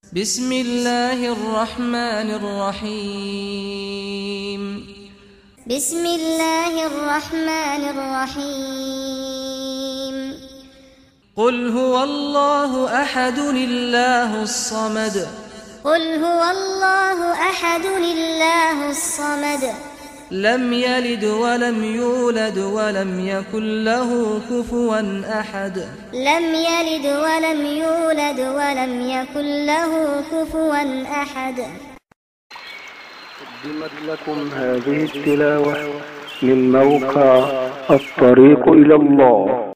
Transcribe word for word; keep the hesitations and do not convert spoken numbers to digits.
بسم الله الرحمن الرحيم بسم الله الرحمن الرحيم قل هو الله أحد الله الصمد قل هو الله أحد الله الصمد لم يلد ولم يولد ولم يكن له كفوا أحد لم يلد ولم يولد ولم يكن له كفوا أحد. قدمت لكم هذه التلاوة من موقع الطريق إلى الله.